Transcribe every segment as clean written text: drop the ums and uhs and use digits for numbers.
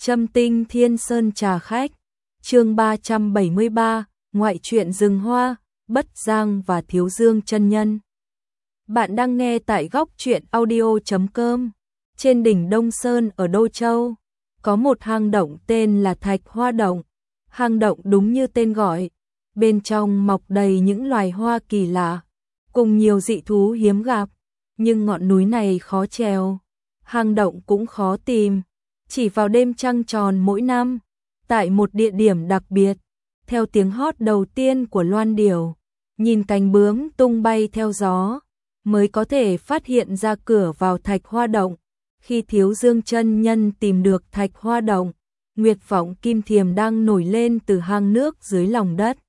Trâm Tinh Thiên Sơn trà khách, chương 373, ngoại truyện rừng hoa, Bất Giang và Thiếu Dương chân nhân. Bạn đang nghe tại góc truyện audio.com. Trên đỉnh Đông Sơn ở Đô Châu, có một hang động tên là Thạch Hoa Động. Hang động đúng như tên gọi, bên trong mọc đầy những loài hoa kỳ lạ, cùng nhiều dị thú hiếm gặp, nhưng ngọn núi này khó trèo, hang động cũng khó tìm. Chỉ vào đêm trăng tròn mỗi năm, tại một địa điểm đặc biệt, theo tiếng hót đầu tiên của loan điểu, nhìn cánh bướm tung bay theo gió, mới có thể phát hiện ra cửa vào Thạch Hoa Động. Khi Thiếu Dương chân nhân tìm được Thạch Hoa Động, nguyệt vọng kim thiềm đang nổi lên từ hang nước dưới lòng đất.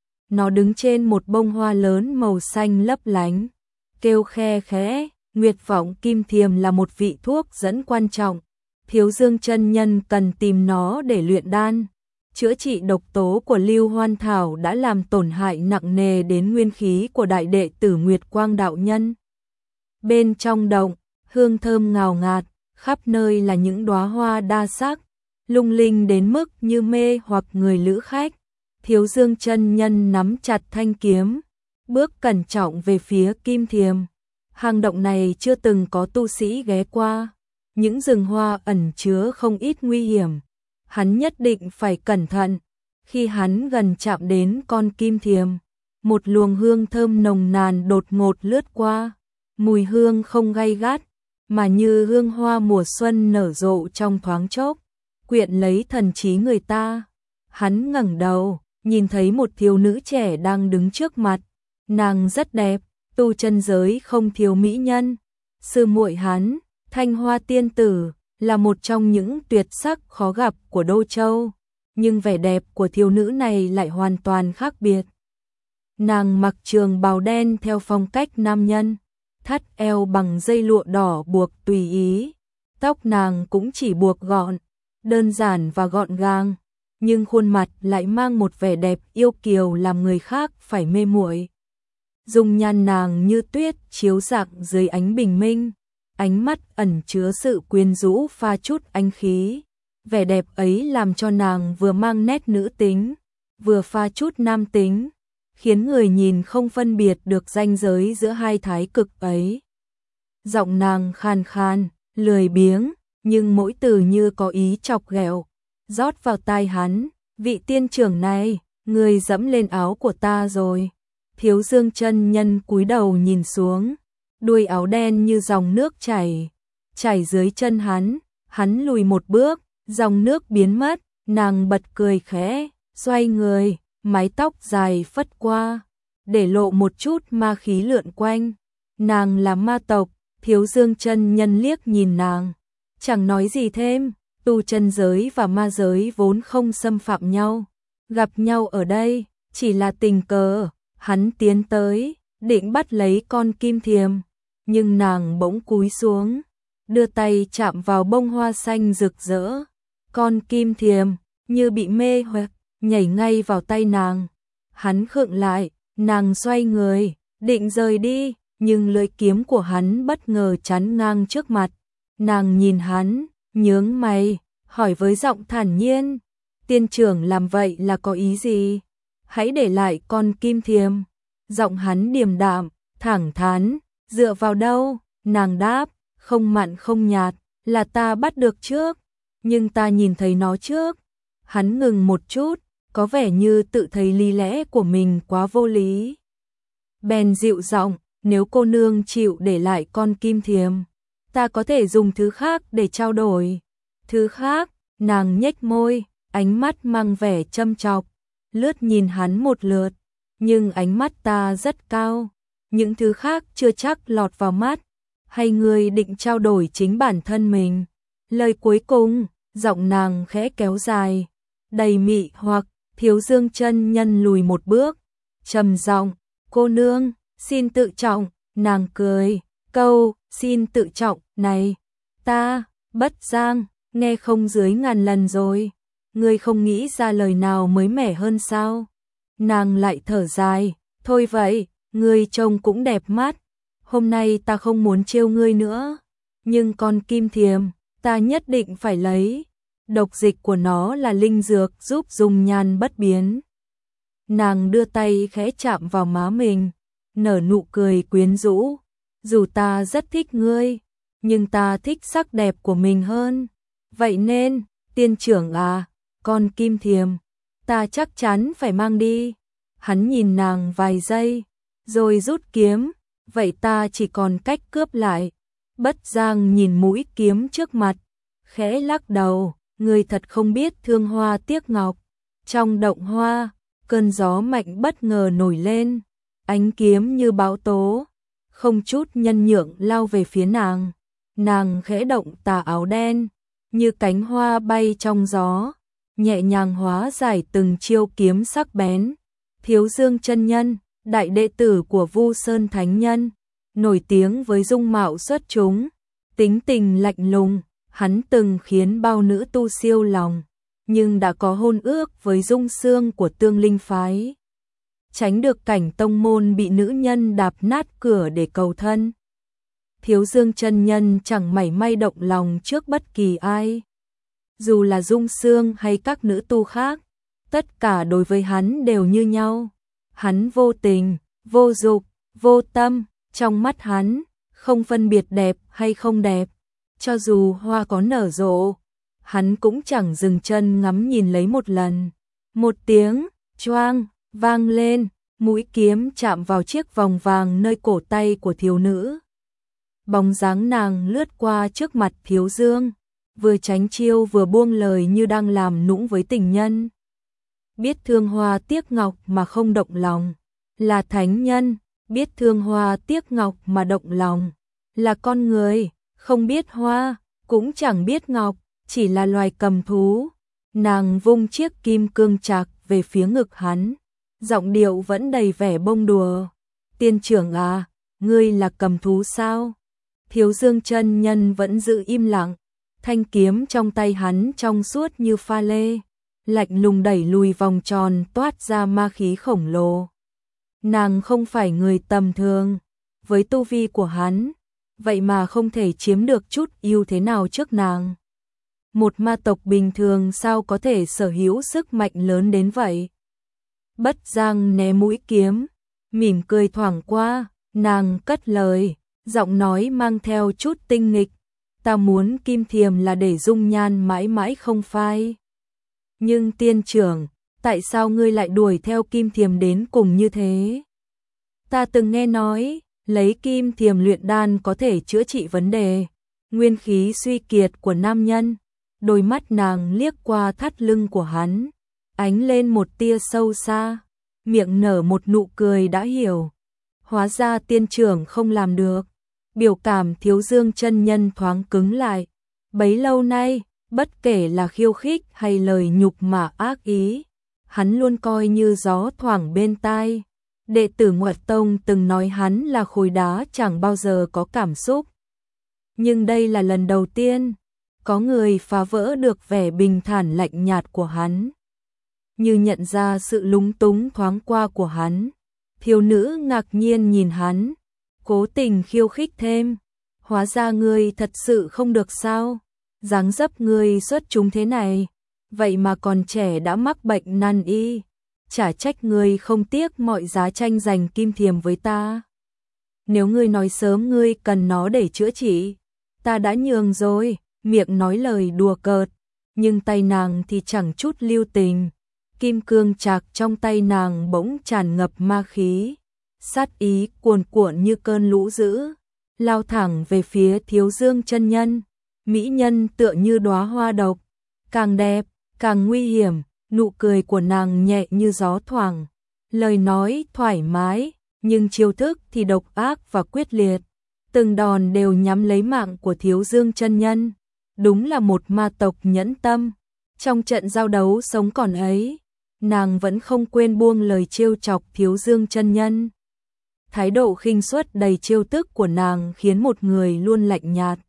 Nó đứng trên một bông hoa lớn màu xanh lấp lánh, kêu khe khẽ. Nguyệt vọng kim thiềm là một vị thuốc dẫn quan trọng. Thiếu Dương chân nhân cần tìm nó để luyện đan, chữa trị độc tố của Lưu Hoan Thảo đã làm tổn hại nặng nề đến nguyên khí của đại đệ tử Nguyệt Quang đạo nhân. Bên trong động, hương thơm ngào ngạt, khắp nơi là những đóa hoa đa sắc, lung linh đến mức như mê hoặc người lữ khách. Thiếu Dương chân nhân nắm chặt thanh kiếm, bước cẩn trọng về phía kim thiềm. Hang động này chưa từng có tu sĩ ghé qua, những rừng hoa ẩn chứa không ít nguy hiểm, hắn nhất định phải cẩn thận. Khi hắn gần chạm đến con kim thiềm, một luồng hương thơm nồng nàn đột ngột lướt qua, mùi hương không gay gắt, mà như hương hoa mùa xuân nở rộ trong thoáng chốc, quyện lấy thần trí người ta. Hắn ngẩng đầu, nhìn thấy một thiếu nữ trẻ đang đứng trước mặt, nàng rất đẹp, tu chân giới không thiếu mỹ nhân. Sư muội hắn, Thanh Hoa tiên tử, là một trong những tuyệt sắc khó gặp của Đô Châu, nhưng vẻ đẹp của thiếu nữ này lại hoàn toàn khác biệt. Nàng mặc trường bào đen theo phong cách nam nhân, thắt eo bằng dây lụa đỏ buộc tùy ý, tóc nàng cũng chỉ buộc gọn, đơn giản và gọn gàng, nhưng khuôn mặt lại mang một vẻ đẹp yêu kiều làm người khác phải mê muội. Dung nhan nàng như tuyết chiếu rạng dưới ánh bình minh, ánh mắt ẩn chứa sự quyến rũ pha chút anh khí. Vẻ đẹp ấy làm cho nàng vừa mang nét nữ tính, vừa pha chút nam tính, khiến người nhìn không phân biệt được ranh giới giữa hai thái cực ấy. Giọng nàng khan khan, lười biếng, nhưng mỗi từ như có ý chọc ghẹo, rót vào tai hắn. Vị tiên trưởng này, người dẫm lên áo của ta rồi. Thiếu Dương chân nhân cúi đầu nhìn xuống, đuôi áo đen như dòng nước chảy dưới chân hắn lùi một bước, dòng nước biến mất, nàng bật cười khẽ, xoay người, mái tóc dài phất qua, để lộ một chút ma khí lượn quanh. Nàng là ma tộc. Thiếu Dương chân nhân liếc nhìn nàng, chẳng nói gì thêm. Tu chân giới và ma giới vốn không xâm phạm nhau, gặp nhau ở đây chỉ là tình cờ. Hắn tiến tới, định bắt lấy con kim thiềm, nhưng nàng bỗng cúi xuống, đưa tay chạm vào bông hoa xanh rực rỡ. Con kim thiềm như bị mê hoặc, nhảy ngay vào tay nàng. Hắn khựng lại, nàng xoay người, định rời đi, nhưng lưỡi kiếm của hắn bất ngờ chắn ngang trước mặt. Nàng nhìn hắn, nhướng mày, hỏi với giọng thản nhiên, tiên trưởng làm vậy là có ý gì? Hãy để lại con kim thiềm. Giọng hắn điềm đạm, thẳng thắn. Dựa vào đâu? Nàng đáp, không mặn không nhạt, là ta bắt được trước, nhưng ta nhìn thấy nó trước. Hắn ngừng một chút, có vẻ như tự thấy lý lẽ của mình quá vô lý. Bèn dịu giọng, nếu cô nương chịu để lại con kim thiềm, ta có thể dùng thứ khác để trao đổi. Thứ khác? Nàng nhếch môi, ánh mắt mang vẻ châm chọc, lướt nhìn hắn một lượt, nhưng ánh mắt ta rất cao, những thứ khác chưa chắc lọt vào mắt, hay ngươi định trao đổi chính bản thân mình? Lời cuối cùng, giọng nàng khẽ kéo dài, đầy mị hoặc. Thiếu Dương chân nhân lùi một bước, trầm giọng, cô nương, xin tự trọng. Nàng cười, câu xin tự trọng này, ta, Bất Giang, nghe không dưới ngàn lần rồi. Ngươi không nghĩ ra lời nào mới mẻ hơn sao? Nàng lại thở dài, thôi vậy, ngươi trông cũng đẹp mắt. Hôm nay ta không muốn trêu ngươi nữa, nhưng con kim thiềm, ta nhất định phải lấy. Độc dịch của nó là linh dược giúp dung nhan bất biến. Nàng đưa tay khẽ chạm vào má mình, nở nụ cười quyến rũ. Dù ta rất thích ngươi, nhưng ta thích sắc đẹp của mình hơn. Vậy nên, tiên trưởng à, con kim thiềm, ta chắc chắn phải mang đi. Hắn nhìn nàng vài giây, rồi rút kiếm. Vậy ta chỉ còn cách cướp lại. Bất Giang nhìn mũi kiếm trước mặt, khẽ lắc đầu. Ngươi thật không biết thương hoa tiếc ngọc. Trong động hoa, cơn gió mạnh bất ngờ nổi lên, ánh kiếm như bão tố, không chút nhân nhượng lao về phía nàng. Nàng khẽ động tà áo đen, như cánh hoa bay trong gió, nhẹ nhàng hóa giải từng chiêu kiếm sắc bén. Thiếu Dương chân nhân, đại đệ tử của Vu Sơn Thánh Nhân, nổi tiếng với dung mạo xuất chúng, tính tình lạnh lùng. Hắn từng khiến bao nữ tu siêu lòng, nhưng đã có hôn ước với Dung Xương của Tương Linh phái, tránh được cảnh tông môn bị nữ nhân đạp nát cửa để cầu thân. Thiếu Dương chân nhân chẳng mảy may động lòng trước bất kỳ ai, dù là Dung Xương hay các nữ tu khác, tất cả đối với hắn đều như nhau. Hắn vô tình, vô dục, vô tâm, trong mắt hắn không phân biệt đẹp hay không đẹp. Cho dù hoa có nở rộ, hắn cũng chẳng dừng chân ngắm nhìn lấy một lần. Một tiếng choang vang lên, mũi kiếm chạm vào chiếc vòng vàng nơi cổ tay của thiếu nữ. Bóng dáng nàng lướt qua trước mặt Thiếu Dương, vừa tránh chiêu vừa buông lời như đang làm nũng với tình nhân. Biết thương hoa tiếc ngọc mà không động lòng, là thánh nhân. Biết thương hoa tiếc ngọc mà động lòng, là con người. Không biết hoa, cũng chẳng biết ngọc, chỉ là loài cầm thú. Nàng vung chiếc kim cương trạc về phía ngực hắn, giọng điệu vẫn đầy vẻ bông đùa. Tiên trưởng à, ngươi là cầm thú sao? Thiếu Dương chân nhân vẫn giữ im lặng, thanh kiếm trong tay hắn trong suốt như pha lê, lạnh lùng đẩy lùi vòng tròn toát ra ma khí khổng lồ. Nàng không phải người tầm thường, với tu vi của hắn, vậy mà không thể chiếm được chút ưu thế nào trước nàng. Một ma tộc bình thường sao có thể sở hữu sức mạnh lớn đến vậy? Bất Giang né mũi kiếm, mỉm cười thoảng qua, nàng cất lời, giọng nói mang theo chút tinh nghịch. Ta muốn kim thiềm là để dung nhan mãi mãi không phai. Nhưng tiên trưởng, tại sao ngươi lại đuổi theo kim thiềm đến cùng như thế? Ta từng nghe nói, lấy kim thiềm luyện đan có thể chữa trị vấn đề nguyên khí suy kiệt của nam nhân. Đôi mắt nàng liếc qua thắt lưng của hắn, ánh lên một tia sâu xa, miệng nở một nụ cười đã hiểu. Hóa ra tiên trưởng không làm được. Biểu cảm Thiếu Dương chân nhân thoáng cứng lại. Bấy lâu nay, bất kể là khiêu khích hay lời nhục mạ ác ý, hắn luôn coi như gió thoảng bên tai. Đệ tử Ngoại Tông từng nói hắn là khối đá chẳng bao giờ có cảm xúc. Nhưng đây là lần đầu tiên có người phá vỡ được vẻ bình thản lạnh nhạt của hắn. Như nhận ra sự lúng túng thoáng qua của hắn, thiếu nữ ngạc nhiên nhìn hắn, cố tình khiêu khích thêm. Hóa ra ngươi thật sự không được sao? Dáng dấp ngươi xuất chúng thế này, vậy mà còn trẻ đã mắc bệnh nan y. Chả trách ngươi không tiếc mọi giá tranh giành kim thiềm với ta. Nếu ngươi nói sớm ngươi cần nó để chữa trị, ta đã nhường rồi. Miệng nói lời đùa cợt, nhưng tay nàng thì chẳng chút lưu tình. Kim cương trạc trong tay nàng bỗng tràn ngập ma khí, sát ý cuồn cuộn như cơn lũ dữ, lao thẳng về phía Thiếu Dương chân nhân. Mỹ nhân tựa như đóa hoa độc, càng đẹp, càng nguy hiểm. Nụ cười của nàng nhẹ như gió thoảng, lời nói thoải mái, nhưng chiêu thức thì độc ác và quyết liệt. Từng đòn đều nhắm lấy mạng của Thiếu Dương chân nhân. Đúng là một ma tộc nhẫn tâm. Trong trận giao đấu sống còn ấy, nàng vẫn không quên buông lời trêu chọc Thiếu Dương chân nhân. Thái độ khinh suất đầy trêu tức của nàng khiến một người luôn lạnh nhạt,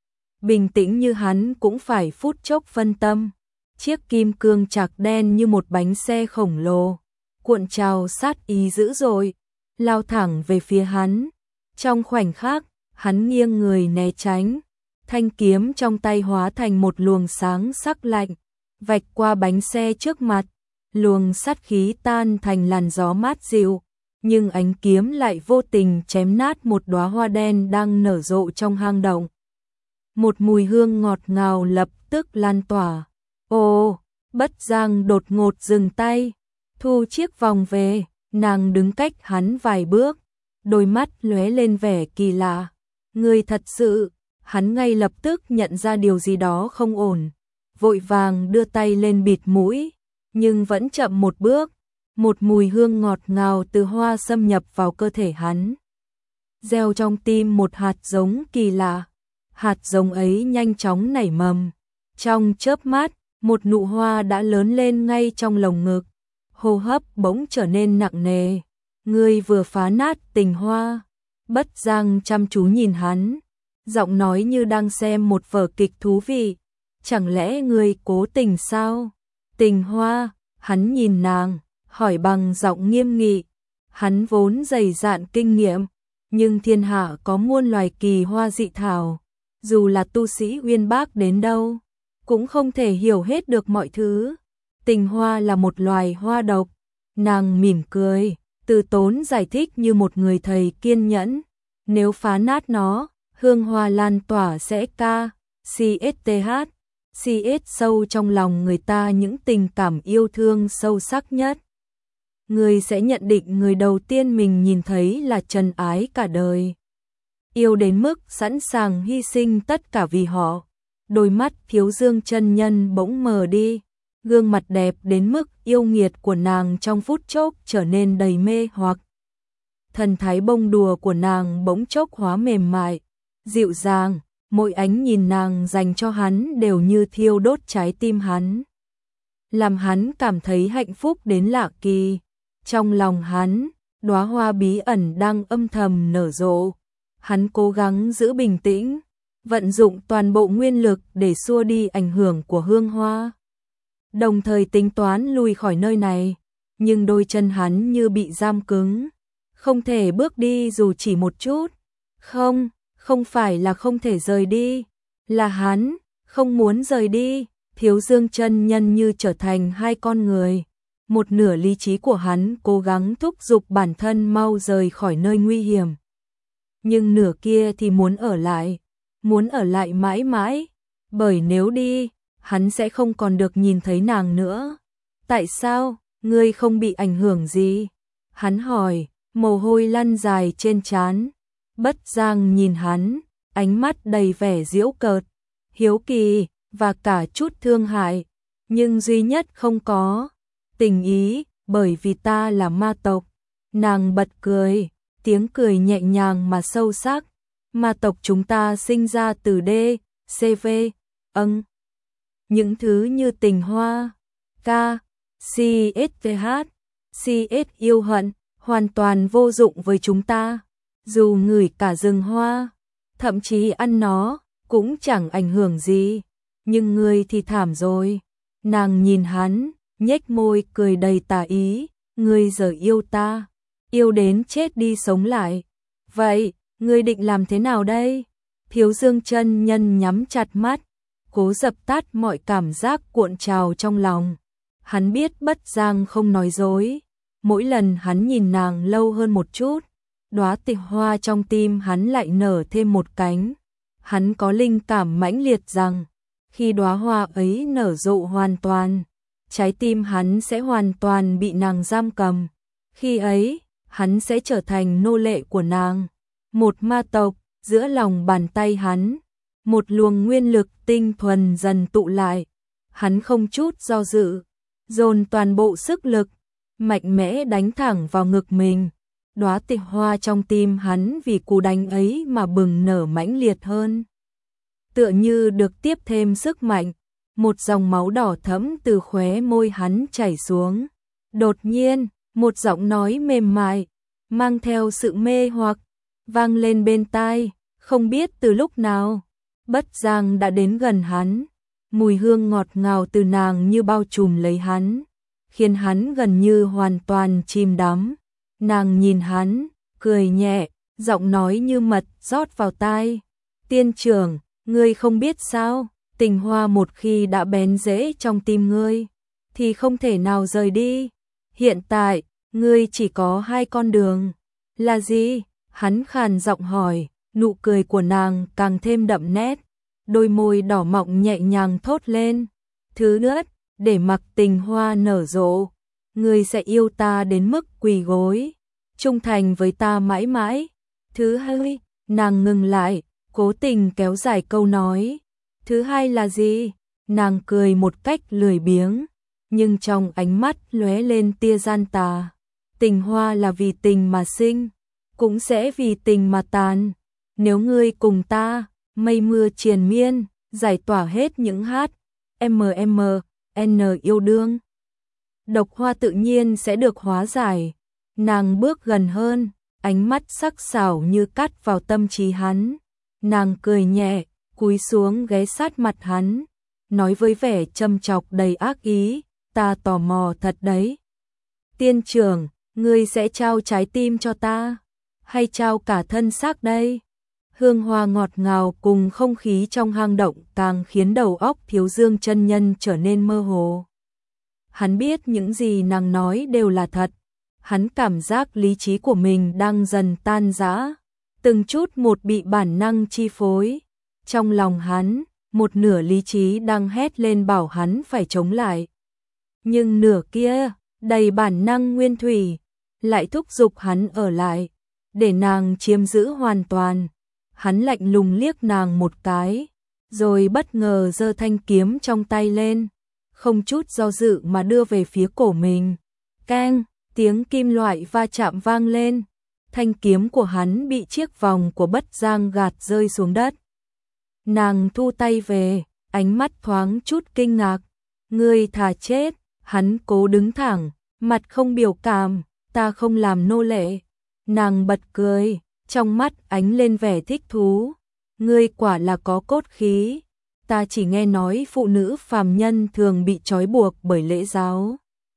bình tĩnh như hắn cũng phải phút chốc phân tâm. Chiếc kim cương trạc đen như một bánh xe khổng lồ, cuộn trào sát ý dữ dội, lao thẳng về phía hắn. Trong khoảnh khắc, hắn nghiêng người né tránh, Thanh kiếm trong tay hóa thành một luồng sáng sắc lạnh, vạch qua bánh xe trước mặt, luồng sát khí tan thành làn gió mát dịu, nhưng ánh kiếm lại vô tình chém nát một đóa hoa đen đang nở rộ trong hang động. Một mùi hương ngọt ngào lập tức lan tỏa. Ồ, Bất Giang đột ngột dừng tay, thu chiếc vòng về, nàng đứng cách hắn vài bước, đôi mắt lóe lên vẻ kỳ lạ. Người thật sự, hắn ngay lập tức nhận ra điều gì đó không ổn, vội vàng đưa tay lên bịt mũi, nhưng vẫn chậm một bước, một mùi hương ngọt ngào từ hoa xâm nhập vào cơ thể hắn. Gieo trong tim một hạt giống kỳ lạ, hạt giống ấy nhanh chóng nảy mầm, trong chớp mắt, một nụ hoa đã lớn lên ngay trong lồng ngực, hô hấp bỗng trở nên nặng nề. Ngươi vừa phá nát tình hoa. Bất Giang chăm chú nhìn hắn, giọng nói như đang xem một vở kịch thú vị. Chẳng lẽ ngươi cố tình sao? Tình hoa, hắn nhìn nàng, hỏi bằng giọng nghiêm nghị. Hắn vốn dày dạn kinh nghiệm, nhưng thiên hạ có muôn loài kỳ hoa dị thảo, dù là tu sĩ uyên bác đến đâu, cũng không thể hiểu hết được mọi thứ. Tình hoa là một loài hoa độc. Nàng mỉm cười, từ tốn giải thích như một người thầy kiên nhẫn. Nếu phá nát nó, hương hoa lan tỏa sẽ CSTH sâu trong lòng người ta những tình cảm yêu thương sâu sắc nhất. Người sẽ nhận định người đầu tiên mình nhìn thấy là trần ái cả đời. Yêu đến mức sẵn sàng hy sinh tất cả vì họ. Đôi mắt Thiếu Dương chân nhân bỗng mờ đi, gương mặt đẹp đến mức yêu nghiệt của nàng trong phút chốc trở nên đầy mê hoặc. Thần thái bông đùa của nàng bỗng chốc hóa mềm mại, dịu dàng, mỗi ánh nhìn nàng dành cho hắn đều như thiêu đốt trái tim hắn, làm hắn cảm thấy hạnh phúc đến lạ kỳ. Trong lòng hắn, đóa hoa bí ẩn đang âm thầm nở rộ. Hắn cố gắng giữ bình tĩnh, vận dụng toàn bộ nguyên lực để xua đi ảnh hưởng của hương hoa, đồng thời tính toán lui khỏi nơi này, nhưng đôi chân hắn như bị giam cứng, không thể bước đi dù chỉ một chút. Không phải là không thể rời đi, là hắn không muốn rời đi. Thiếu Dương chân nhân như trở thành hai con người, một nửa lý trí của hắn cố gắng thúc giục bản thân mau rời khỏi nơi nguy hiểm, nhưng nửa kia thì muốn ở lại mãi mãi, bởi nếu đi, hắn sẽ không còn được nhìn thấy nàng nữa. Tại sao, ngươi không bị ảnh hưởng gì? Hắn hỏi, mồ hôi lăn dài trên trán. Bất Giang nhìn hắn, ánh mắt đầy vẻ giễu cợt, hiếu kỳ, và cả chút thương hại, nhưng duy nhất không có tình ý, bởi vì ta là ma tộc. Nàng bật cười, tiếng cười nhẹ nhàng mà sâu sắc. Ma tộc chúng ta sinh ra từ DCV, những thứ như tình hoa, CSTH, CS yêu hận, hoàn toàn vô dụng với chúng ta. Dù ngửi cả rừng hoa, thậm chí ăn nó, cũng chẳng ảnh hưởng gì. Nhưng ngươi thì thảm rồi. Nàng nhìn hắn, nhếch môi cười đầy tà ý. Ngươi giờ yêu ta, yêu đến chết đi sống lại. Vậy, ngươi định làm thế nào đây? Thiếu Dương chân nhân nhắm chặt mắt, cố dập tắt mọi cảm giác cuộn trào trong lòng. Hắn biết Bất Giang không nói dối. Mỗi lần hắn nhìn nàng lâu hơn một chút, đóa tịch hoa trong tim hắn lại nở thêm một cánh. Hắn có linh cảm mãnh liệt rằng, khi đóa hoa ấy nở rộ hoàn toàn, trái tim hắn sẽ hoàn toàn bị nàng giam cầm. Khi ấy, hắn sẽ trở thành nô lệ của nàng. Một ma tộc, giữa lòng bàn tay hắn, một luồng nguyên lực tinh thuần dần tụ lại. Hắn không chút do dự, dồn toàn bộ sức lực, mạnh mẽ đánh thẳng vào ngực mình. Đóa tịch hoa trong tim hắn vì cú đánh ấy mà bừng nở mãnh liệt hơn. Tựa như được tiếp thêm sức mạnh, một dòng máu đỏ thẫm từ khóe môi hắn chảy xuống. Đột nhiên, một giọng nói mềm mại, mang theo sự mê hoặc, vang lên bên tai. Không biết từ lúc nào, Bất Giang đã đến gần hắn. Mùi hương ngọt ngào từ nàng như bao trùm lấy hắn, khiến hắn gần như hoàn toàn chìm đắm. Nàng nhìn hắn, cười nhẹ, giọng nói như mật rót vào tai. Tiên trưởng, Ngươi không biết sao, tình hoa một khi đã bén rễ trong tim ngươi, thì không thể nào rời đi. Hiện tại, ngươi chỉ có hai con đường. Là gì? Hắn khàn giọng hỏi, nụ cười của nàng càng thêm đậm nét, đôi môi đỏ mọng nhẹ nhàng thốt lên. Thứ nhất, để mặc tình hoa nở rộ, ngươi sẽ yêu ta đến mức quỳ gối, trung thành với ta mãi mãi. Thứ hai, nàng ngừng lại, cố tình kéo dài câu nói. Thứ hai là gì? Nàng cười một cách lười biếng, nhưng trong ánh mắt lóe lên tia gian tà. Tình hoa là vì tình mà sinh, cũng sẽ vì tình mà tàn. Nếu ngươi cùng ta, mây mưa triền miên, giải tỏa hết những n yêu đương, độc hoa tự nhiên sẽ được hóa giải. Nàng bước gần hơn, ánh mắt sắc sảo như cắt vào tâm trí hắn. Nàng cười nhẹ, cúi xuống ghé sát mặt hắn, nói với vẻ châm chọc đầy ác ý, ta tò mò thật đấy. Tiên trưởng, ngươi sẽ trao trái tim cho ta, hay trao cả thân xác đây? Hương hoa ngọt ngào cùng không khí trong hang động càng khiến đầu óc Thiếu Dương chân nhân trở nên mơ hồ. Hắn biết những gì nàng nói đều là thật. Hắn cảm giác lý trí của mình đang dần tan rã, từng chút một bị bản năng chi phối. Trong lòng hắn, một nửa lý trí đang hét lên bảo hắn phải chống lại. Nhưng nửa kia, đầy bản năng nguyên thủy, lại thúc giục hắn ở lại, để nàng chiếm giữ hoàn toàn. Hắn lạnh lùng liếc nàng một cái, rồi bất ngờ giơ thanh kiếm trong tay lên, không chút do dự mà đưa về phía cổ mình. Keng, tiếng kim loại va chạm vang lên, thanh kiếm của hắn bị chiếc vòng của Bất Giang gạt rơi xuống đất. Nàng thu tay về, ánh mắt thoáng chút kinh ngạc. Ngươi thà chết. Hắn cố đứng thẳng, mặt không biểu cảm. Ta không làm nô lệ. Nàng bật cười, trong mắt ánh lên vẻ thích thú. Ngươi quả là có cốt khí. Ta chỉ nghe nói phụ nữ phàm nhân thường bị trói buộc bởi lễ giáo.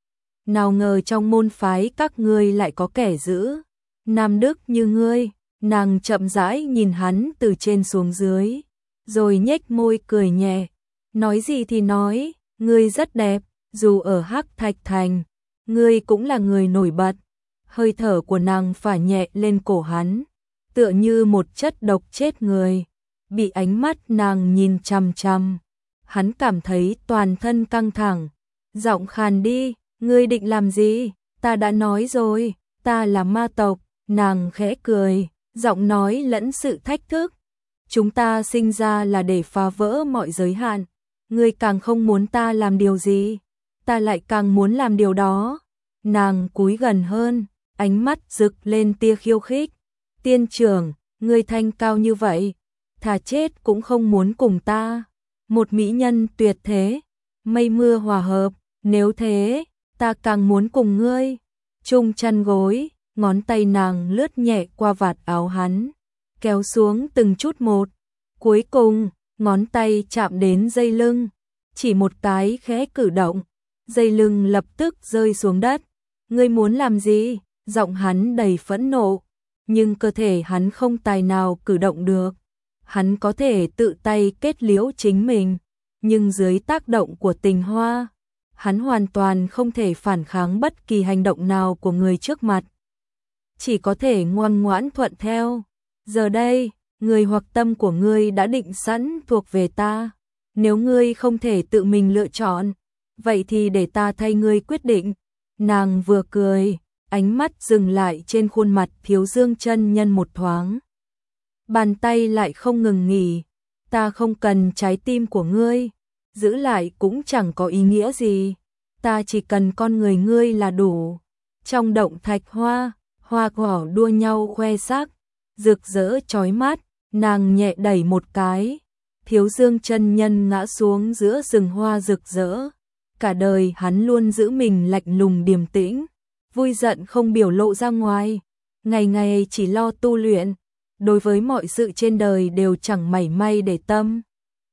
Nào ngờ trong môn phái các ngươi lại có kẻ giữ nam đức như ngươi. Nàng chậm rãi nhìn hắn từ trên xuống dưới, rồi nhếch môi cười nhẹ. Nói gì thì nói, ngươi rất đẹp, dù ở Hắc Thạch Thành, ngươi cũng là người nổi bật. Hơi thở của nàng phả nhẹ lên cổ hắn, tựa như một chất độc chết người. Bị ánh mắt nàng nhìn chằm chằm, hắn cảm thấy toàn thân căng thẳng. Giọng khàn đi, ngươi định làm gì? Ta đã nói rồi, ta là ma tộc. Nàng khẽ cười, giọng nói lẫn sự thách thức. Chúng ta sinh ra là để phá vỡ mọi giới hạn. Ngươi càng không muốn ta làm điều gì, ta lại càng muốn làm điều đó. Nàng cúi gần hơn, ánh mắt rực lên tia khiêu khích. Tiên trưởng, ngươi thanh cao như vậy, thà chết cũng không muốn cùng ta. Một mỹ nhân tuyệt thế, mây mưa hòa hợp, nếu thế, ta càng muốn cùng ngươi. Chung chăn gối, ngón tay nàng lướt nhẹ qua vạt áo hắn, kéo xuống từng chút một. Cuối cùng, ngón tay chạm đến dây lưng, chỉ một cái khẽ cử động, dây lưng lập tức rơi xuống đất. Ngươi muốn làm gì? Giọng hắn đầy phẫn nộ, nhưng cơ thể hắn không tài nào cử động được. Hắn có thể tự tay kết liễu chính mình, nhưng dưới tác động của tình hoa, hắn hoàn toàn không thể phản kháng bất kỳ hành động nào của người trước mặt. Chỉ có thể ngoan ngoãn thuận theo. Giờ đây, người hoặc tâm của ngươi đã định sẵn thuộc về ta. Nếu ngươi không thể tự mình lựa chọn, vậy thì để ta thay ngươi quyết định. Nàng vừa cười, ánh mắt dừng lại trên khuôn mặt Thiếu Dương chân nhân một thoáng. Bàn tay lại không ngừng nghỉ. Ta không cần trái tim của ngươi, giữ lại cũng chẳng có ý nghĩa gì. Ta chỉ cần con người ngươi là đủ. Trong động thạch hoa, hoa cỏ đua nhau khoe sắc, rực rỡ chói mắt. Nàng nhẹ đẩy một cái, Thiếu Dương chân nhân ngã xuống giữa rừng hoa rực rỡ. Cả đời hắn luôn giữ mình lạnh lùng điềm tĩnh, vui giận không biểu lộ ra ngoài, ngày ngày chỉ lo tu luyện, đối với mọi sự trên đời đều chẳng mảy may để tâm.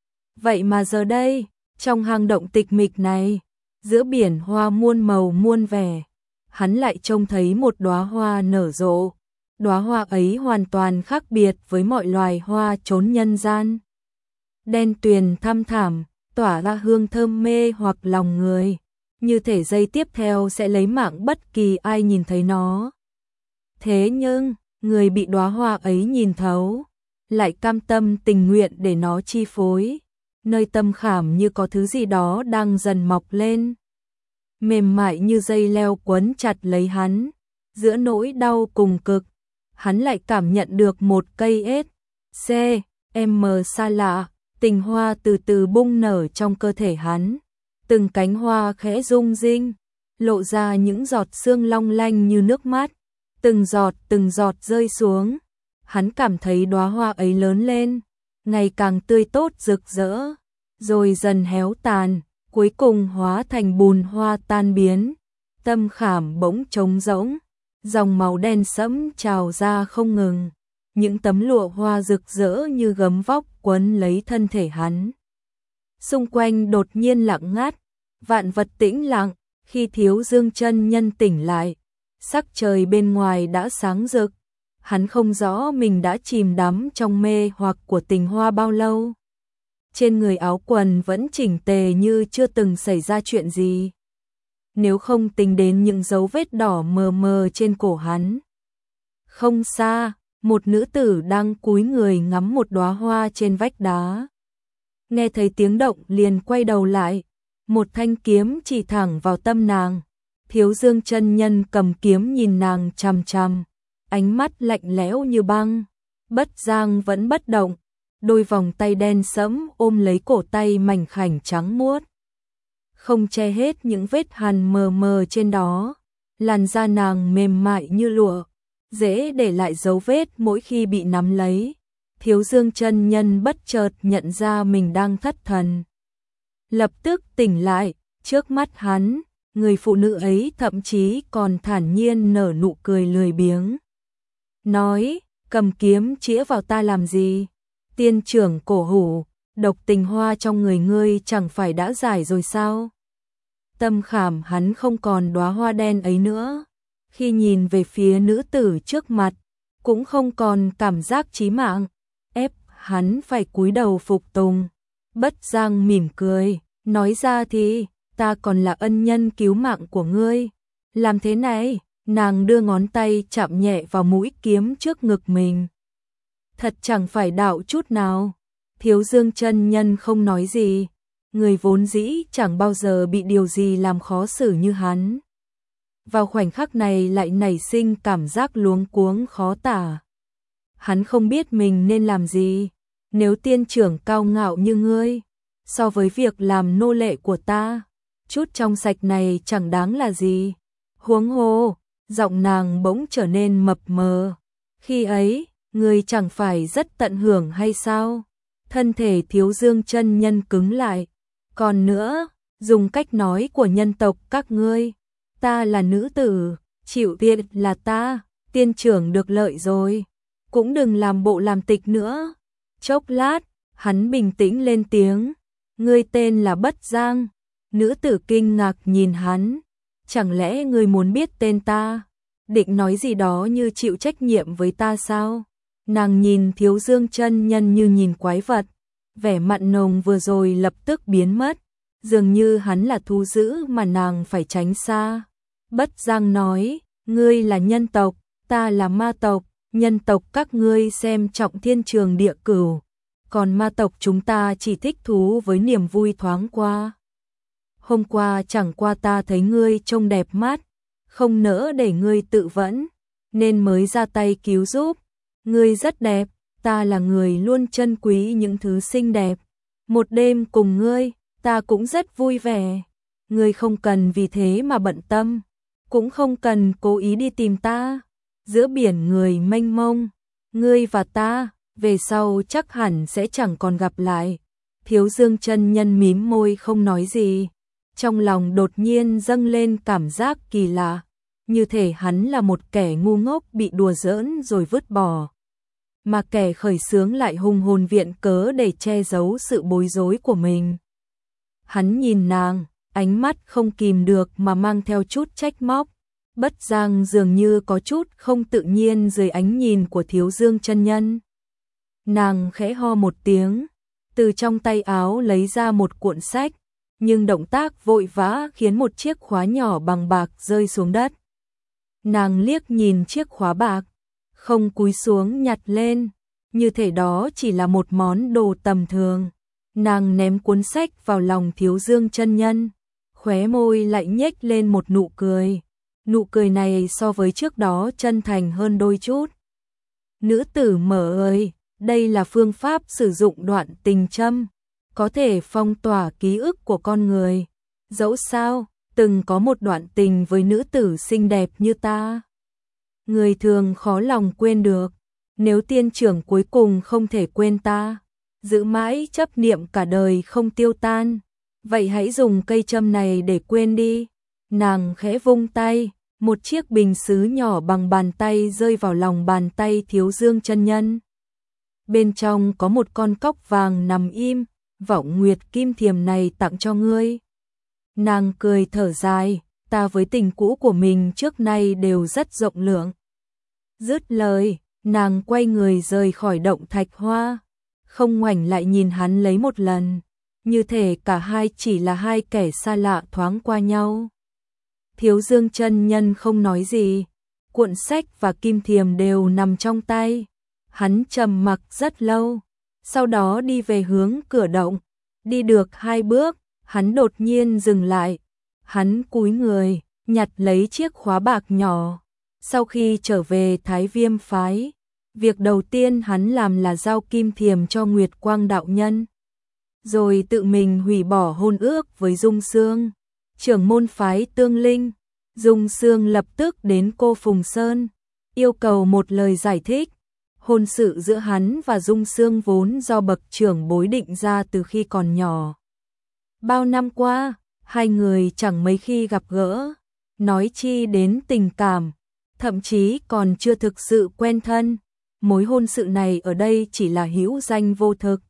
Vậy mà giờ đây, trong hang động tịch mịch này, giữa biển hoa muôn màu muôn vẻ, hắn lại trông thấy một đóa hoa nở rộ. Đóa hoa ấy hoàn toàn khác biệt với mọi loài hoa chốn nhân gian. đen tuyền thăm thẳm, tỏa ra hương thơm mê hoặc lòng người, như thể giây tiếp theo sẽ lấy mạng bất kỳ ai nhìn thấy nó. Thế nhưng, người bị đóa hoa ấy nhìn thấu, lại cam tâm tình nguyện để nó chi phối, nơi tâm khảm như có thứ gì đó đang dần mọc lên. Mềm mại như dây leo quấn chặt lấy hắn, giữa nỗi đau cùng cực, hắn lại cảm nhận được một cây S.C.M xa lạ, tình hoa từ từ bung nở trong cơ thể hắn, từng cánh hoa khẽ rung rinh, lộ ra những giọt sương long lanh như nước mắt, từng giọt rơi xuống. Hắn cảm thấy đóa hoa ấy lớn lên, ngày càng tươi tốt rực rỡ, rồi dần héo tàn, cuối cùng hóa thành bùn hoa tan biến. Tâm khảm bỗng trống rỗng, dòng máu đen sẫm trào ra không ngừng, những tấm lụa hoa rực rỡ như gấm vóc quấn lấy thân thể hắn. Xung quanh đột nhiên lặng ngắt, vạn vật tĩnh lặng. Khi Thiếu Dương chân nhân tỉnh lại, sắc trời bên ngoài đã sáng rực. Hắn không rõ mình đã chìm đắm trong mê hoặc của tình hoa bao lâu. Trên người áo quần vẫn chỉnh tề như chưa từng xảy ra chuyện gì, nếu không tính đến những dấu vết đỏ mờ mờ trên cổ hắn. Không xa, một nữ tử đang cúi người ngắm một đóa hoa trên vách đá. Nghe thấy tiếng động liền quay đầu lại, một thanh kiếm chỉ thẳng vào tâm nàng. Thiếu Dương chân nhân cầm kiếm nhìn nàng chằm chằm, ánh mắt lạnh lẽo như băng. Bất Giang vẫn bất động, đôi vòng tay đen sẫm ôm lấy cổ tay mảnh khảnh trắng muốt, không che hết những vết hằn mờ mờ trên đó. Làn da nàng mềm mại như lụa, dễ để lại dấu vết mỗi khi bị nắm lấy. Thiếu Dương chân nhân bất chợt nhận ra mình đang thất thần, lập tức tỉnh lại. Trước mắt hắn, người phụ nữ ấy thậm chí còn thản nhiên nở nụ cười lười biếng, nói: cầm kiếm chĩa vào ta làm gì? Tiên trưởng cổ hủ, độc tình hoa trong người ngươi chẳng phải đã giải rồi sao? Tâm khảm hắn không còn đóa hoa đen ấy nữa, khi nhìn về phía nữ tử trước mặt, cũng không còn cảm giác chí mạng, ép hắn phải cúi đầu phục tùng. Bất Giang mỉm cười, nói ra thì, ta còn là ân nhân cứu mạng của ngươi. Làm thế này, nàng đưa ngón tay chạm nhẹ vào mũi kiếm trước ngực mình. Thật chẳng phải đạo chút nào. Thiếu Dương chân nhân không nói gì, người vốn dĩ chẳng bao giờ bị điều gì làm khó xử như hắn, vào khoảnh khắc này lại nảy sinh cảm giác luống cuống khó tả. Hắn không biết mình nên làm gì. Nếu tiên trưởng cao ngạo như ngươi, so với việc làm nô lệ của ta, chút trong sạch này chẳng đáng là gì. Huống hồ, giọng nàng bỗng trở nên mập mờ. Khi ấy, ngươi chẳng phải rất tận hưởng hay sao? Thân thể Thiếu Dương chân nhân cứng lại. Còn nữa, dùng cách nói của nhân tộc các ngươi, ta là nữ tử, chịu thiệt là ta, tiên trưởng được lợi rồi, cũng đừng làm bộ làm tịch nữa. Chốc lát, hắn bình tĩnh lên tiếng: ngươi tên là Bất Giang. Nữ tử kinh ngạc nhìn hắn, chẳng lẽ ngươi muốn biết tên ta? Định nói gì đó như chịu trách nhiệm với ta sao? Nàng nhìn Thiếu Dương chân nhân như nhìn quái vật, vẻ mặn nồng vừa rồi lập tức biến mất, dường như hắn là thú dữ mà nàng phải tránh xa. Bất Giang nói: ngươi là nhân tộc, ta là ma tộc. Nhân tộc các ngươi xem trọng thiên trường địa cửu, còn ma tộc chúng ta chỉ thích thú với niềm vui thoáng qua. Hôm qua chẳng qua ta thấy ngươi trông đẹp mắt, không nỡ để ngươi tự vẫn, nên mới ra tay cứu giúp. Ngươi rất đẹp, ta là người luôn trân quý những thứ xinh đẹp. Một đêm cùng ngươi, ta cũng rất vui vẻ. Ngươi không cần vì thế mà bận tâm, cũng không cần cố ý đi tìm ta. Giữa biển người mênh mông, ngươi và ta, về sau chắc hẳn sẽ chẳng còn gặp lại. Thiếu Dương chân nhân mím môi không nói gì, trong lòng đột nhiên dâng lên cảm giác kỳ lạ, như thể hắn là một kẻ ngu ngốc bị đùa giỡn rồi vứt bỏ, mà kẻ khởi xướng lại hùng hồn viện cớ để che giấu sự bối rối của mình. Hắn nhìn nàng, ánh mắt không kìm được mà mang theo chút trách móc. Bất Giang dường như có chút không tự nhiên dưới ánh nhìn của Thiếu Dương chân nhân. Nàng khẽ ho một tiếng, từ trong tay áo lấy ra một cuộn sách, nhưng động tác vội vã khiến một chiếc khóa nhỏ bằng bạc rơi xuống đất. Nàng liếc nhìn chiếc khóa bạc, không cúi xuống nhặt lên, như thể đó chỉ là một món đồ tầm thường. Nàng ném cuốn sách vào lòng Thiếu Dương chân nhân, khóe môi lại nhếch lên một nụ cười. Nụ cười này so với trước đó chân thành hơn đôi chút. Nữ tử mở ơi, đây là phương pháp sử dụng đoạn tình châm, có thể phong tỏa ký ức của con người. Dẫu sao, từng có một đoạn tình với nữ tử xinh đẹp như ta, người thường khó lòng quên được. Nếu tiên trưởng cuối cùng không thể quên ta, giữ mãi chấp niệm cả đời không tiêu tan, vậy hãy dùng cây châm này để quên đi. Nàng khẽ vung tay, một chiếc bình sứ nhỏ bằng bàn tay rơi vào lòng bàn tay Thiếu Dương chân nhân. Bên trong có một con cóc vàng nằm im, Vọng Nguyệt kim thiềm này tặng cho ngươi. Nàng cười thở dài, ta với tình cũ của mình trước nay đều rất rộng lượng. Dứt lời, nàng quay người rời khỏi động thạch hoa, không ngoảnh lại nhìn hắn lấy một lần, như thể cả hai chỉ là hai kẻ xa lạ thoáng qua nhau. Thiếu Dương chân nhân không nói gì, cuộn sách và kim thiềm đều nằm trong tay. Hắn trầm mặc rất lâu, sau đó đi về hướng cửa động. Đi được 2 bước, hắn đột nhiên dừng lại. Hắn cúi người, nhặt lấy chiếc khóa bạc nhỏ. Sau khi trở về Thái Viêm phái, việc đầu tiên hắn làm là giao kim thiềm cho Nguyệt Quang đạo nhân, rồi tự mình hủy bỏ hôn ước với Dung Xương, trưởng môn phái Tương Linh. Dung Xương lập tức đến Cô Phùng Sơn, yêu cầu một lời giải thích. Hôn sự giữa hắn và Dung Xương vốn do bậc trưởng bối định ra từ khi còn nhỏ. Bao năm qua, hai người chẳng mấy khi gặp gỡ, nói chi đến tình cảm, thậm chí còn chưa thực sự quen thân. Mối hôn sự này ở đây chỉ là hữu danh vô thực,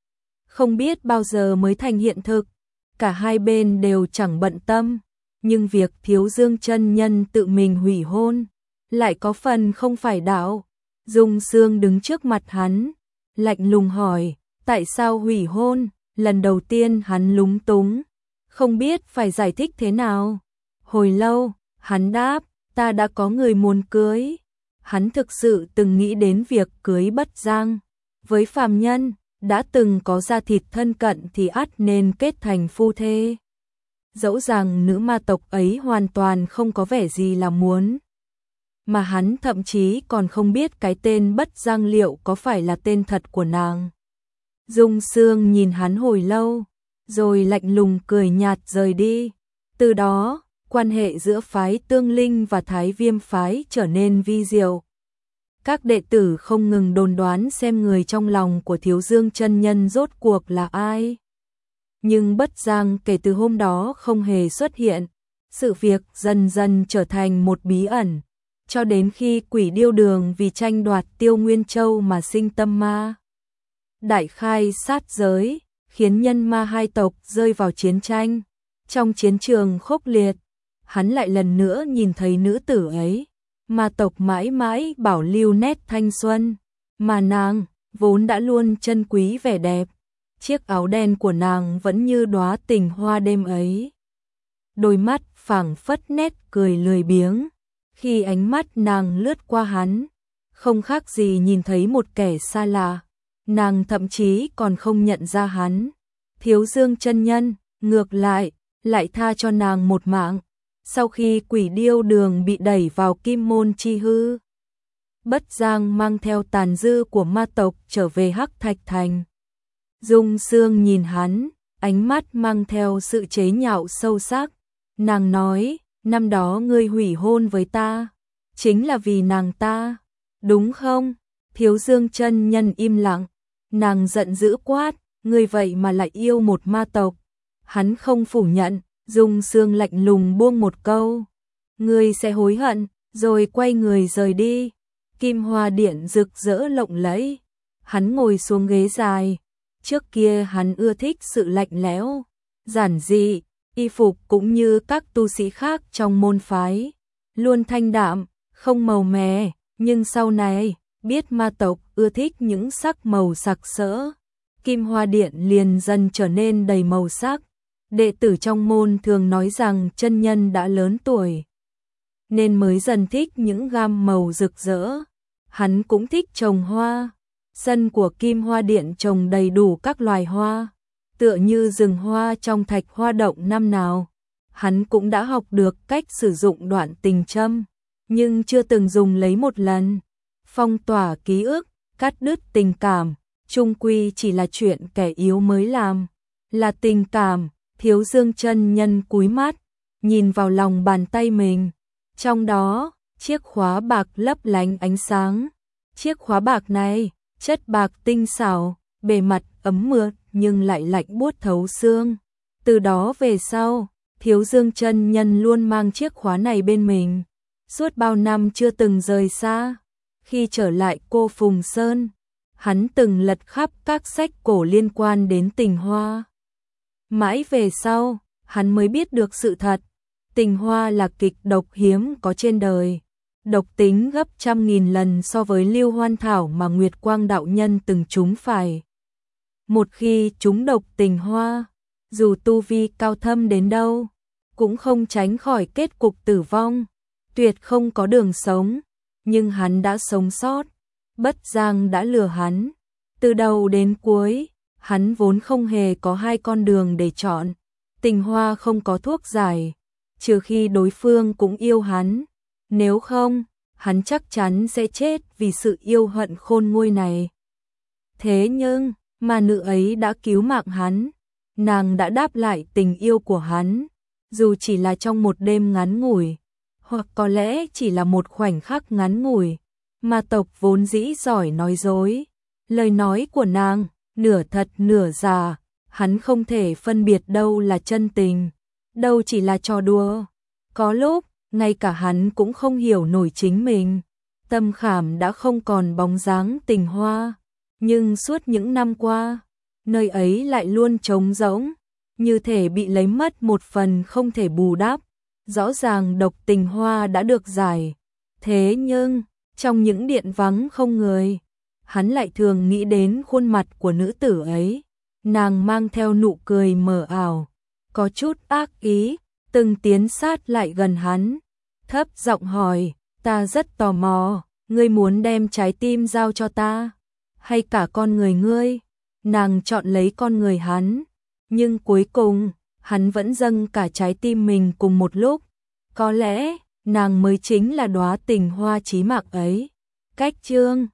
không biết bao giờ mới thành hiện thực. Cả hai bên đều chẳng bận tâm, nhưng việc Thiếu Dương chân nhân tự mình hủy hôn lại có phần không phải đạo. Dung Xương đứng trước mặt hắn, lạnh lùng hỏi, tại sao hủy hôn? Lần đầu tiên hắn lúng túng, không biết phải giải thích thế nào. Hồi lâu, hắn đáp, ta đã có người muốn cưới. Hắn thực sự từng nghĩ đến việc cưới Bất Giang. Với phàm nhân, đã từng có da thịt thân cận thì ắt nên kết thành phu thê. Dẫu rằng nữ ma tộc ấy hoàn toàn không có vẻ gì là muốn, mà hắn thậm chí còn không biết cái tên Bất Giang liệu có phải là tên thật của nàng. Dung Xương nhìn hắn hồi lâu, rồi lạnh lùng cười nhạt rời đi. Từ đó, quan hệ giữa phái Tương Linh và Thái Viêm phái trở nên vi diệu. Các đệ tử không ngừng đồn đoán xem người trong lòng của Thiếu Dương chân nhân rốt cuộc là ai. Nhưng Bất Giang kể từ hôm đó không hề xuất hiện, sự việc dần dần trở thành một bí ẩn, cho đến khi Quỷ Điêu Đường vì tranh đoạt Tiêu Nguyên Châu mà sinh tâm ma. Đại khai sát giới, khiến nhân ma hai tộc rơi vào chiến tranh. Trong chiến trường khốc liệt, hắn lại lần nữa nhìn thấy nữ tử ấy. Ma tộc mãi mãi bảo lưu nét thanh xuân, mà nàng vốn đã luôn trân quý vẻ đẹp. Chiếc áo đen của nàng vẫn như đóa tình hoa đêm ấy. Đôi mắt phảng phất nét cười lười biếng. Khi ánh mắt nàng lướt qua hắn, không khác gì nhìn thấy một kẻ xa lạ. Nàng thậm chí còn không nhận ra hắn. Thiếu Dương chân nhân, ngược lại tha cho nàng một mạng. Sau khi Quỷ Điêu Đường bị đẩy vào Kim Môn chi hư, Bất Giang mang theo tàn dư của ma tộc trở về Hắc Thạch Thành. Dung Xương nhìn hắn, ánh mắt mang theo sự chế nhạo sâu sắc. Nàng nói, năm đó ngươi hủy hôn với ta, chính là vì nàng ta, đúng không? Thiếu Dương chân nhân im lặng, nàng giận dữ quát, ngươi vậy mà lại yêu một ma tộc. Hắn không phủ nhận, Dung Xương lạnh lùng buông một câu, ngươi sẽ hối hận, rồi quay người rời đi. Kim Hoa Điện rực rỡ lộng lẫy, hắn ngồi xuống ghế dài. Trước kia hắn ưa thích sự lạnh lẽo, giản dị, y phục cũng như các tu sĩ khác trong môn phái, luôn thanh đạm, không màu mè, nhưng sau này biết ma tộc ưa thích những sắc màu sặc sỡ, Kim Hoa Điện liền dần trở nên đầy màu sắc. Đệ tử trong môn thường nói rằng chân nhân đã lớn tuổi, nên mới dần thích những gam màu rực rỡ. Hắn cũng thích trồng hoa. Sân của Kim Hoa Điện trồng đầy đủ các loài hoa, tựa như rừng hoa trong Thạch Hoa Động năm nào. Hắn cũng đã học được cách sử dụng đoạn tình châm, nhưng chưa từng dùng lấy một lần. Phong tỏa ký ức, cắt đứt tình cảm, chung quy chỉ là chuyện kẻ yếu mới làm. Là tình cảm. Thiếu Dương chân nhân cúi mắt, nhìn vào lòng bàn tay mình. Trong đó, chiếc khóa bạc lấp lánh ánh sáng. Chiếc khóa bạc này, chất bạc tinh xảo, bề mặt ấm mượt nhưng lại lạnh buốt thấu xương. Từ đó về sau, Thiếu Dương chân nhân luôn mang chiếc khóa này bên mình, suốt bao năm chưa từng rời xa. Khi trở lại Cô Phùng Sơn, hắn từng lật khắp các sách cổ liên quan đến Tình Hoa. Mãi về sau, hắn mới biết được sự thật. Tình Hoa là kịch độc hiếm có trên đời, độc tính gấp 100.000 lần so với Lưu Hoan Thảo mà Nguyệt Quang đạo nhân từng trúng phải. Một khi trúng độc Tình Hoa, dù tu vi cao thâm đến đâu, cũng không tránh khỏi kết cục tử vong, tuyệt không có đường sống. Nhưng hắn đã sống sót. Bất Giang đã lừa hắn. Từ đầu đến cuối, hắn vốn không hề có hai con đường để chọn. Tình Hoa không có thuốc giải, trừ khi đối phương cũng yêu hắn. Nếu không, hắn chắc chắn sẽ chết vì sự yêu hận khôn nguôi này. Thế nhưng, mà nữ ấy đã cứu mạng hắn. Nàng đã đáp lại tình yêu của hắn, dù chỉ là trong một đêm ngắn ngủi, hoặc có lẽ chỉ là một khoảnh khắc ngắn ngủi. Ma tộc vốn dĩ giỏi nói dối. Lời nói của nàng, nửa thật nửa giả, hắn không thể phân biệt đâu là chân tình, đâu chỉ là trò đùa. Có lúc, ngay cả hắn cũng không hiểu nổi chính mình. Tâm khảm đã không còn bóng dáng Tình Hoa, nhưng suốt những năm qua, nơi ấy lại luôn trống rỗng, như thể bị lấy mất một phần không thể bù đắp. Rõ ràng độc Tình Hoa đã được giải, thế nhưng trong những điện vắng không người, hắn lại thường nghĩ đến khuôn mặt của nữ tử ấy. Nàng mang theo nụ cười mờ ảo, có chút ác ý, từng tiến sát lại gần hắn, thấp giọng hỏi, ta rất tò mò, ngươi muốn đem trái tim giao cho ta, hay cả con người ngươi? Nàng chọn lấy con người hắn, nhưng cuối cùng, hắn vẫn dâng cả trái tim mình cùng một lúc. Có lẽ, nàng mới chính là đóa tình hoa chí mạng ấy. Cách chương